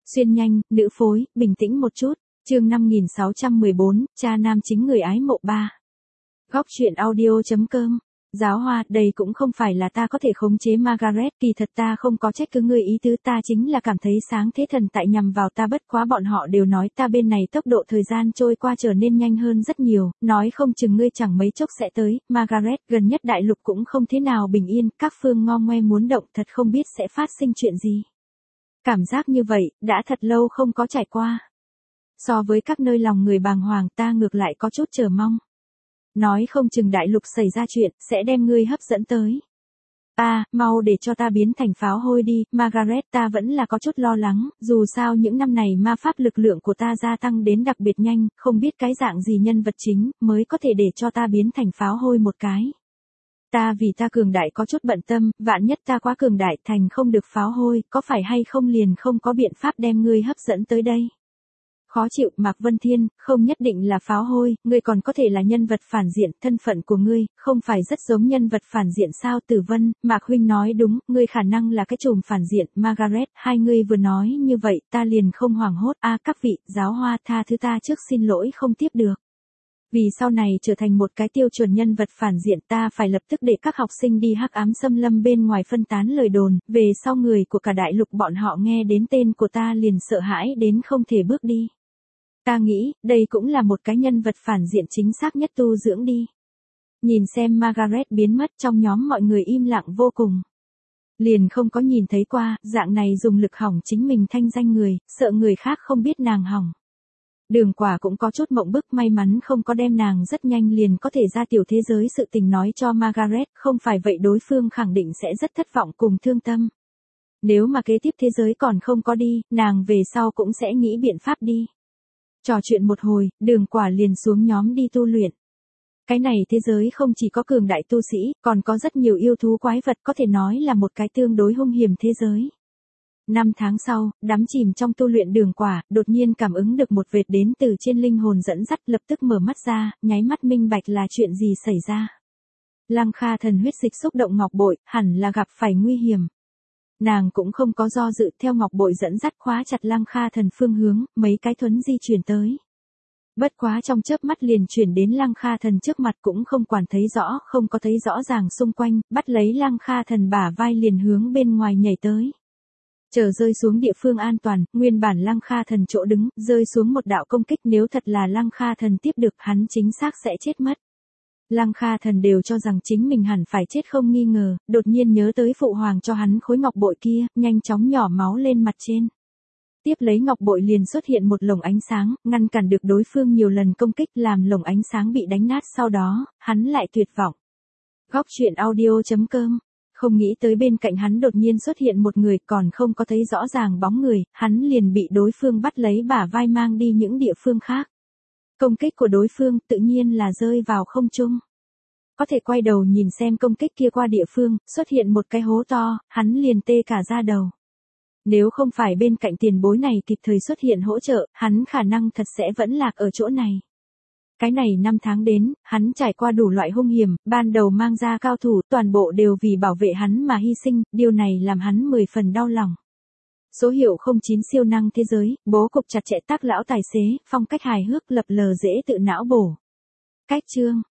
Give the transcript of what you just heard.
Xuyên nhanh, nữ phối, bình tĩnh một chút. Chương 5614, cha nam chính người ái mộ 3. Góc truyện audio.com. Giáo Hoa, đây cũng không phải là ta có thể khống chế Margaret, kỳ thật ta không có trách cứ ngươi, ý tứ ta chính là cảm thấy sáng thế thần tại nhằm vào ta, bất quá bọn họ đều nói ta bên này tốc độ thời gian trôi qua trở nên nhanh hơn rất nhiều, nói không chừng ngươi chẳng mấy chốc sẽ tới. Margaret, gần nhất đại lục cũng không thế nào bình yên, các phương ngo ngoe muốn động, thật không biết sẽ phát sinh chuyện gì. Cảm giác như vậy, đã thật lâu không có trải qua. So với các nơi lòng người bàng hoàng, ta ngược lại có chút chờ mong. Nói không chừng đại lục xảy ra chuyện, sẽ đem ngươi hấp dẫn tới. Mau để cho ta biến thành pháo hôi đi. Margaret, ta vẫn là có chút lo lắng, dù sao những năm này ma pháp lực lượng của ta gia tăng đến đặc biệt nhanh, không biết cái dạng gì nhân vật chính, mới có thể để cho ta biến thành pháo hôi một cái. Ta vì ta cường đại có chút bận tâm, vạn nhất ta quá cường đại thành không được pháo hôi, có phải hay không liền không có biện pháp đem ngươi hấp dẫn tới đây. Khó chịu. Mạc Vân Thiên, không nhất định là pháo hôi, ngươi còn có thể là nhân vật phản diện, thân phận của ngươi, không phải rất giống nhân vật phản diện sao? Tử Vân, Mạc huynh nói đúng, ngươi khả năng là cái trùm phản diện. Margaret, hai ngươi vừa nói như vậy, ta liền không hoảng hốt. Các vị, Giáo Hoa, tha thứ ta trước, xin lỗi không tiếp được. Vì sau này trở thành một cái tiêu chuẩn nhân vật phản diện, ta phải lập tức để các học sinh đi hắc ám xâm lâm bên ngoài phân tán lời đồn, về sau người của cả đại lục bọn họ nghe đến tên của ta liền sợ hãi đến không thể bước đi. Ta nghĩ, đây cũng là một cái nhân vật phản diện chính xác nhất, tu dưỡng đi. Nhìn xem Margaret biến mất, trong nhóm mọi người im lặng vô cùng. Liền không có nhìn thấy qua, dạng này dùng lực hỏng chính mình thanh danh người, sợ người khác không biết nàng hỏng. Đường Quả cũng có chút mộng bức, may mắn không có đem nàng rất nhanh liền có thể ra tiểu thế giới sự tình nói cho Margaret, không phải vậy đối phương khẳng định sẽ rất thất vọng cùng thương tâm. Nếu mà kế tiếp thế giới còn không có đi, nàng về sau cũng sẽ nghĩ biện pháp đi. Trò chuyện một hồi, Đường Quả liền xuống nhóm đi tu luyện. Cái này thế giới không chỉ có cường đại tu sĩ, còn có rất nhiều yêu thú quái vật, có thể nói là một cái tương đối hung hiểm thế giới. 5 tháng sau, đắm chìm trong tu luyện Đường Quả, đột nhiên cảm ứng được một vệt đến từ trên linh hồn dẫn dắt, lập tức mở mắt ra, nháy mắt minh bạch là chuyện gì xảy ra. Lăng Kha Thần huyết dịch xúc động ngọc bội, hẳn là gặp phải nguy hiểm. Nàng cũng không có do dự, theo ngọc bội dẫn dắt khóa chặt Lăng Kha Thần phương hướng, mấy cái thuấn di chuyển tới. Bất quá trong chớp mắt liền chuyển đến Lăng Kha Thần trước mặt, cũng không quản thấy rõ, không có thấy rõ ràng xung quanh, bắt lấy Lăng Kha Thần bả vai liền hướng bên ngoài nhảy tới. Chờ rơi xuống địa phương an toàn, nguyên bản Lăng Kha Thần chỗ đứng, rơi xuống một đạo công kích, nếu thật là Lăng Kha Thần tiếp được, hắn chính xác sẽ chết mất. Lăng Kha Thần đều cho rằng chính mình hẳn phải chết không nghi ngờ, đột nhiên nhớ tới phụ hoàng cho hắn khối ngọc bội kia, nhanh chóng nhỏ máu lên mặt trên. Tiếp lấy ngọc bội liền xuất hiện một lồng ánh sáng, ngăn cản được đối phương nhiều lần công kích, làm lồng ánh sáng bị đánh nát, sau đó, hắn lại tuyệt vọng. Góc truyện audio.com. Không nghĩ tới bên cạnh hắn đột nhiên xuất hiện một người, còn không có thấy rõ ràng bóng người, hắn liền bị đối phương bắt lấy bả vai mang đi những địa phương khác. Công kích của đối phương tự nhiên là rơi vào không trung. Có thể quay đầu nhìn xem công kích kia qua địa phương, xuất hiện một cái hố to, hắn liền tê cả da đầu. Nếu không phải bên cạnh tiền bối này kịp thời xuất hiện hỗ trợ, hắn khả năng thật sẽ vẫn lạc ở chỗ này. Cái này 5 tháng đến, hắn trải qua đủ loại hung hiểm, ban đầu mang ra cao thủ, toàn bộ đều vì bảo vệ hắn mà hy sinh, điều này làm hắn 10 phần đau lòng. Số hiệu 09 siêu năng thế giới, bố cục chặt chẽ, tác lão tài xế, phong cách hài hước, lập lờ dễ tự não bổ. Cách chương